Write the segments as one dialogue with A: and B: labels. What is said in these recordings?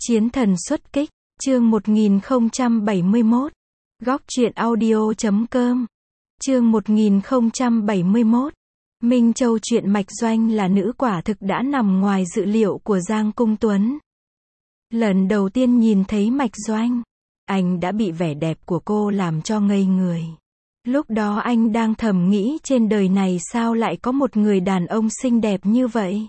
A: Chiến thần xuất kích, chương 1071. Góc truyện audio.com. Chương 1071. Minh Châu chuyện Mạch Doanh là nữ quả thực đã nằm ngoài dự liệu của Giang Cung Tuấn. Lần đầu tiên nhìn thấy Mạch Doanh, anh đã bị vẻ đẹp của cô làm cho ngây người. Lúc đó anh đang thầm nghĩ trên đời này sao lại có một người đàn ông xinh đẹp như vậy.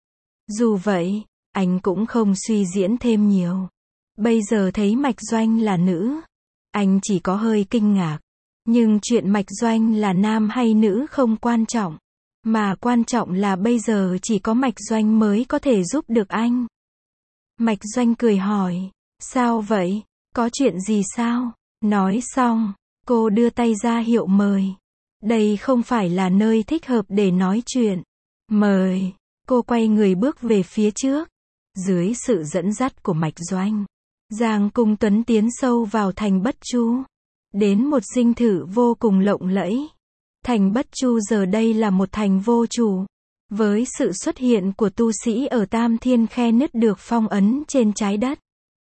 A: Dù vậy, anh cũng không suy diễn thêm nhiều. Bây giờ thấy Mạch Doanh là nữ, anh chỉ có hơi kinh ngạc. Nhưng chuyện Mạch Doanh là nam hay nữ không quan trọng. Mà quan trọng là bây giờ chỉ có Mạch Doanh mới có thể giúp được anh. Mạch Doanh cười hỏi, sao vậy? Có chuyện gì sao? Nói xong, cô đưa tay ra hiệu mời. Đây không phải là nơi thích hợp để nói chuyện. Mời. Cô quay người bước về phía trước. Dưới sự dẫn dắt của Mạch Doanh, Giang Cung Tuấn tiến sâu vào thành Bất Chu. Đến một dinh thự vô cùng lộng lẫy. Thành Bất Chu giờ đây là một thành vô chủ. Với sự xuất hiện của tu sĩ ở Tam Thiên Khe nứt được phong ấn trên trái đất.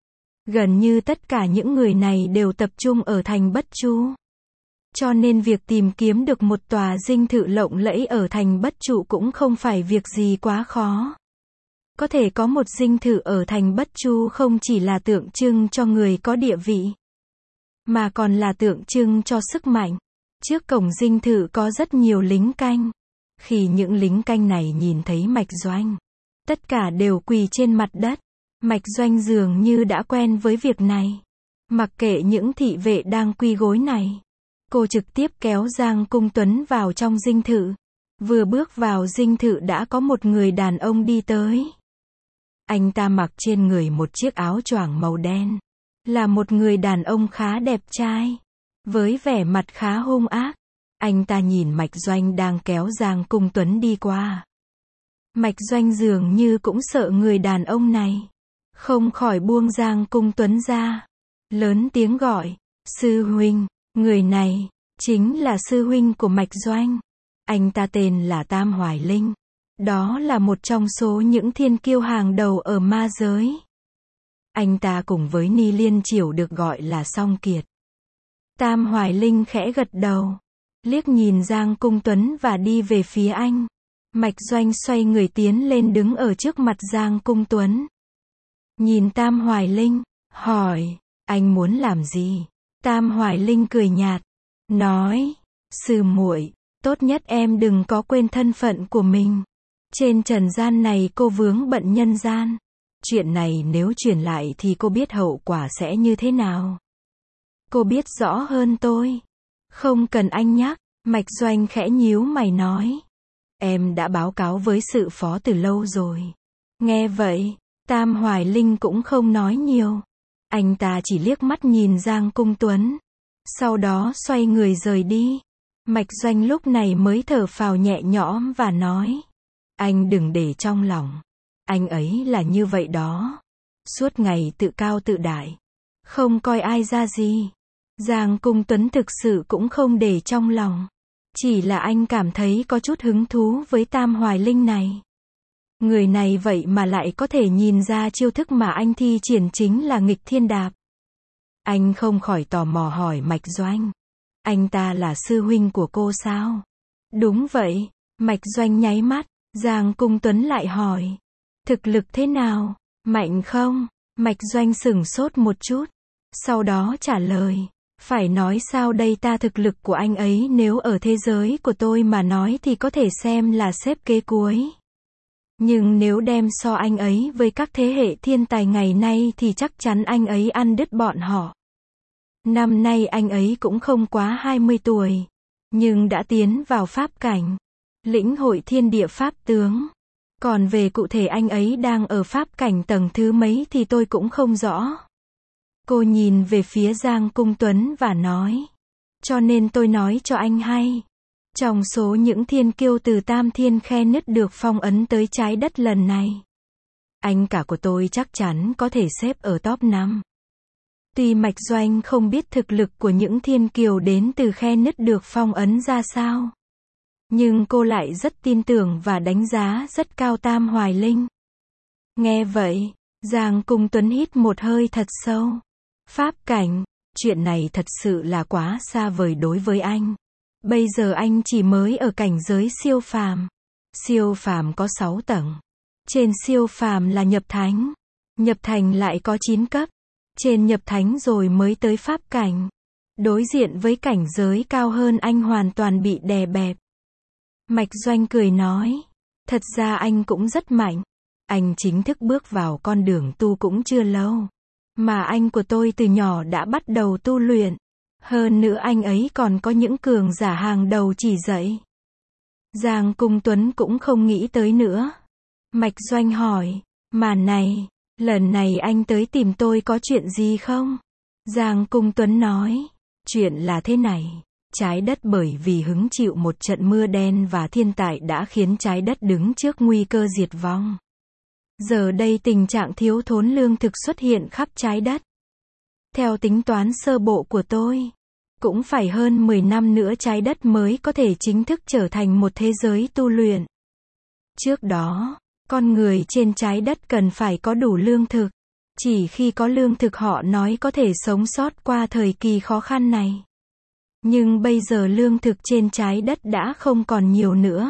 A: Gần như tất cả những người này đều tập trung ở thành Bất Chu. Cho nên việc tìm kiếm được một tòa dinh thự lộng lẫy ở thành Bất Chu cũng không phải việc gì quá khó. Có thể có một dinh thự ở thành Bất Chu không chỉ là tượng trưng cho người có địa vị, mà còn là tượng trưng cho sức mạnh. Trước cổng dinh thự có rất nhiều lính canh. Khi những lính canh này nhìn thấy Mạch Doanh, tất cả đều quỳ trên mặt đất. Mạch Doanh dường như đã quen với việc này. Mặc kệ những thị vệ đang quỳ gối này, cô trực tiếp kéo Giang Cung Tuấn vào trong dinh thự. Vừa bước vào dinh thự đã có một người đàn ông đi tới. Anh ta mặc trên người một chiếc áo choàng màu đen. Là một người đàn ông khá đẹp trai. Với vẻ mặt khá hung ác. Anh ta nhìn Mạch Doanh đang kéo Giang Cung Tuấn đi qua. Mạch Doanh dường như cũng sợ người đàn ông này. Không khỏi buông Giang Cung Tuấn ra. Lớn tiếng gọi, sư huynh. Người này, chính là sư huynh của Mạch Doanh. Anh ta tên là Tam Hoài Linh. Đó là một trong số những thiên kiêu hàng đầu ở ma giới. Anh ta cùng với Ni Liên Triểu được gọi là song kiệt. Tam Hoài Linh khẽ gật đầu. Liếc nhìn Giang Cung Tuấn và đi về phía anh. Mạch Doanh xoay người tiến lên đứng ở trước mặt Giang Cung Tuấn. Nhìn Tam Hoài Linh, hỏi, anh muốn làm gì? Tam Hoài Linh cười nhạt, nói, sư muội, tốt nhất em đừng có quên thân phận của mình. Trên trần gian này cô vướng bận nhân gian. Chuyện này nếu truyền lại thì cô biết hậu quả sẽ như thế nào. Cô biết rõ hơn tôi. Không cần anh nhắc. Mạch Doanh khẽ nhíu mày nói. Em đã báo cáo với sự phó từ lâu rồi. Nghe vậy, Tam Hoài Linh cũng không nói nhiều. Anh ta chỉ liếc mắt nhìn Giang Cung Tuấn. Sau đó xoay người rời đi. Mạch Doanh lúc này mới thở phào nhẹ nhõm và nói. Anh đừng để trong lòng. Anh ấy là như vậy đó. Suốt ngày tự cao tự đại. Không coi ai ra gì. Giang Cung Tuấn thực sự cũng không để trong lòng. Chỉ là anh cảm thấy có chút hứng thú với Tam Hoài Linh này. Người này vậy mà lại có thể nhìn ra chiêu thức mà anh thi triển chính là nghịch thiên đạp. Anh không khỏi tò mò hỏi Mạch Doanh. Anh ta là sư huynh của cô sao? Đúng vậy. Mạch Doanh nháy mắt. Giang Cung Tuấn lại hỏi. Thực lực thế nào? Mạnh không? Mạch Doanh sửng sốt một chút. Sau đó trả lời. Phải nói sao đây ta, thực lực của anh ấy nếu ở thế giới của tôi mà nói thì có thể xem là xếp kế cuối. Nhưng nếu đem so anh ấy với các thế hệ thiên tài ngày nay thì chắc chắn anh ấy ăn đứt bọn họ. Năm nay anh ấy cũng không quá 20 tuổi. Nhưng đã tiến vào pháp cảnh. Lĩnh hội thiên địa pháp tướng. Còn về cụ thể anh ấy đang ở pháp cảnh tầng thứ mấy thì tôi cũng không rõ. Cô nhìn về phía Giang Cung Tuấn và nói. Cho nên tôi nói cho anh hay. Trong số những thiên kiêu từ Tam Thiên Khe nứt được phong ấn tới trái đất lần này, anh cả của tôi chắc chắn có thể xếp ở top 5. Tuy Mạch Doanh không biết thực lực của những thiên kiều đến từ khe nứt được phong ấn ra sao. Nhưng cô lại rất tin tưởng và đánh giá rất cao Tam Hoài Linh. Nghe vậy, Giang Cung Tuấn hít một hơi thật sâu. Pháp cảnh, chuyện này thật sự là quá xa vời đối với anh. Bây giờ anh chỉ mới ở cảnh giới siêu phàm. Siêu phàm có 6 tầng. Trên siêu phàm là nhập thánh. Nhập thành lại có 9 cấp. Trên nhập thánh rồi mới tới pháp cảnh. Đối diện với cảnh giới cao hơn anh hoàn toàn bị đè bẹp. Mạch Doanh cười nói. Thật ra anh cũng rất mạnh. Anh chính thức bước vào con đường tu cũng chưa lâu. Mà anh của tôi từ nhỏ đã bắt đầu tu luyện. Hơn nữa anh ấy còn có những cường giả hàng đầu chỉ dạy. Giang Cung Tuấn cũng không nghĩ tới nữa. Mạch Doanh hỏi. Mà này, lần này anh tới tìm tôi có chuyện gì không? Giang Cung Tuấn nói. Chuyện là thế này. Trái đất bởi vì hứng chịu một trận mưa đen và thiên tai đã khiến trái đất đứng trước nguy cơ diệt vong. Giờ đây tình trạng thiếu thốn lương thực xuất hiện khắp trái đất. Theo tính toán sơ bộ của tôi, cũng phải hơn 10 năm nữa trái đất mới có thể chính thức trở thành một thế giới tu luyện. Trước đó, con người trên trái đất cần phải có đủ lương thực. Chỉ khi có lương thực họ nói có thể sống sót qua thời kỳ khó khăn này. Nhưng bây giờ lương thực trên trái đất đã không còn nhiều nữa.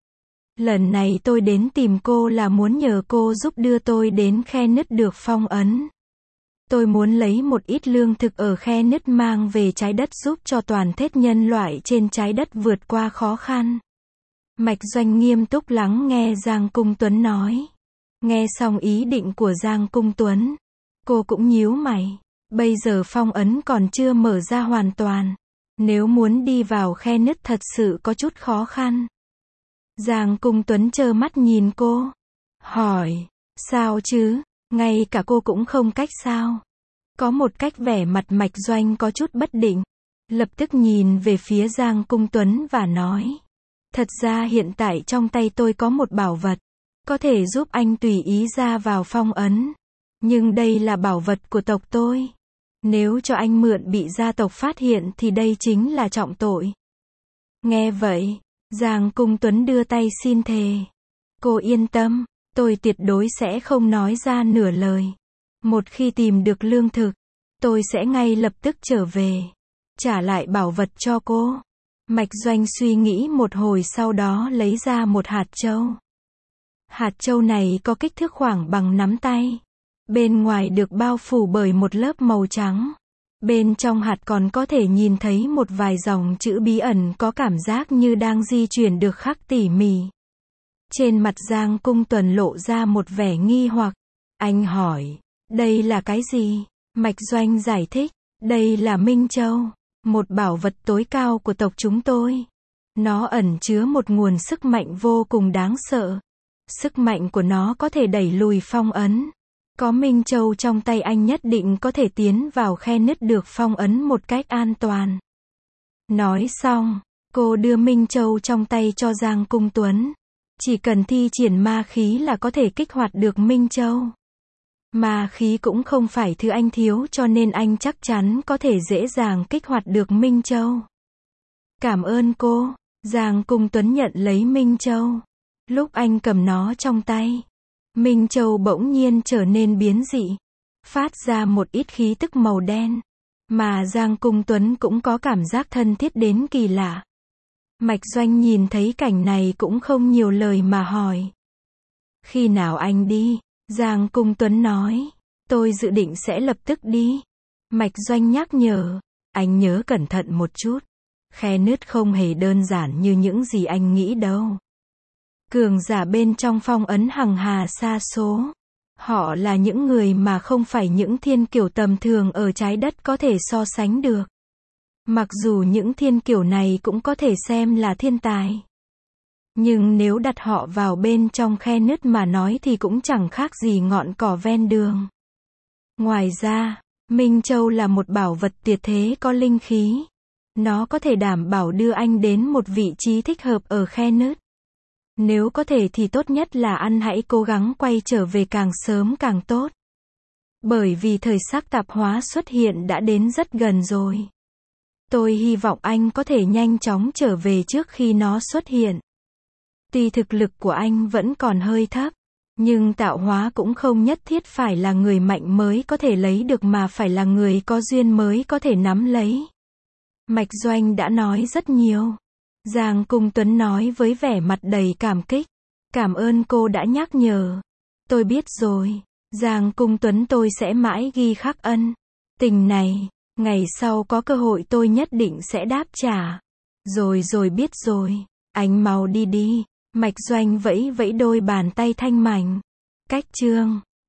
A: Lần này tôi đến tìm cô là muốn nhờ cô giúp đưa tôi đến khe nứt được phong ấn. Tôi muốn lấy một ít lương thực ở khe nứt mang về trái đất giúp cho toàn thể nhân loại trên trái đất vượt qua khó khăn. Mạch Doanh nghiêm túc lắng nghe Giang Cung Tuấn nói. Nghe xong ý định của Giang Cung Tuấn, cô cũng nhíu mày. Bây giờ phong ấn còn chưa mở ra hoàn toàn. Nếu muốn đi vào khe nứt thật sự có chút khó khăn. Giang Cung Tuấn trơ mắt nhìn cô. Hỏi, sao chứ, ngay cả cô cũng không cách sao? Có một cách vẻ mặt Mạch Doanh có chút bất định. Lập tức nhìn về phía Giang Cung Tuấn và nói. Thật ra hiện tại trong tay tôi có một bảo vật. Có thể giúp anh tùy ý ra vào phong ấn. Nhưng đây là bảo vật của tộc tôi. Nếu cho anh mượn bị gia tộc phát hiện thì đây chính là trọng tội. Nghe vậy, Giang Cung Tuấn đưa tay xin thề. Cô yên tâm, tôi tuyệt đối sẽ không nói ra nửa lời. Một khi tìm được lương thực, tôi sẽ ngay lập tức trở về. Trả lại bảo vật cho cô. Mạch Doanh suy nghĩ một hồi sau đó lấy ra một hạt châu. Hạt châu này có kích thước khoảng bằng nắm tay. Bên ngoài được bao phủ bởi một lớp màu trắng. Bên trong hạt còn có thể nhìn thấy một vài dòng chữ bí ẩn có cảm giác như đang di chuyển được khắc tỉ mỉ. Trên mặt Giang Cung Tuấn lộ ra một vẻ nghi hoặc. Anh hỏi, đây là cái gì? Mạch Doanh giải thích, đây là Minh Châu, một bảo vật tối cao của tộc chúng tôi. Nó ẩn chứa một nguồn sức mạnh vô cùng đáng sợ. Sức mạnh của nó có thể đẩy lùi phong ấn. Có Minh Châu trong tay anh nhất định có thể tiến vào khe nứt được phong ấn một cách an toàn. Nói xong, cô đưa Minh Châu trong tay cho Giang Cung Tuấn. Chỉ cần thi triển ma khí là có thể kích hoạt được Minh Châu. Ma khí cũng không phải thứ anh thiếu cho nên anh chắc chắn có thể dễ dàng kích hoạt được Minh Châu. Cảm ơn cô. Giang Cung Tuấn nhận lấy Minh Châu. Lúc anh cầm nó trong tay, Minh Châu bỗng nhiên trở nên biến dị, phát ra một ít khí tức màu đen, mà Giang Cung Tuấn cũng có cảm giác thân thiết đến kỳ lạ. Mạch Doanh nhìn thấy cảnh này cũng không nhiều lời mà hỏi. Khi nào anh đi? Giang Cung Tuấn nói. Tôi dự định sẽ lập tức đi. Mạch Doanh nhắc nhở. Anh nhớ cẩn thận một chút. Khe nứt không hề đơn giản như những gì anh nghĩ đâu. Cường giả bên trong phong ấn hằng hà sa số. Họ là những người mà không phải những thiên kiều tầm thường ở trái đất có thể so sánh được. Mặc dù những thiên kiều này cũng có thể xem là thiên tài. Nhưng nếu đặt họ vào bên trong khe nứt mà nói thì cũng chẳng khác gì ngọn cỏ ven đường. Ngoài ra, Minh Châu là một bảo vật tuyệt thế có linh khí. Nó có thể đảm bảo đưa anh đến một vị trí thích hợp ở khe nứt. Nếu có thể thì tốt nhất là anh hãy cố gắng quay trở về càng sớm càng tốt. Bởi vì thời sắc tạp hóa xuất hiện đã đến rất gần rồi. Tôi hy vọng anh có thể nhanh chóng trở về trước khi nó xuất hiện. Tuy thực lực của anh vẫn còn hơi thấp, Nhưng tạo hóa cũng không nhất thiết phải là người mạnh mới có thể lấy được mà phải là người có duyên mới có thể nắm lấy. Mạch Doanh đã nói rất nhiều. Giang Cung Tuấn nói với vẻ mặt đầy cảm kích. Cảm ơn cô đã nhắc nhở. Tôi biết rồi. Giang Cung Tuấn, tôi sẽ mãi ghi khắc ân tình này. Ngày sau có cơ hội tôi nhất định sẽ đáp trả. Rồi biết rồi. Anh mau đi đi. Mạch Doanh vẫy vẫy đôi bàn tay thanh mảnh. Cách chương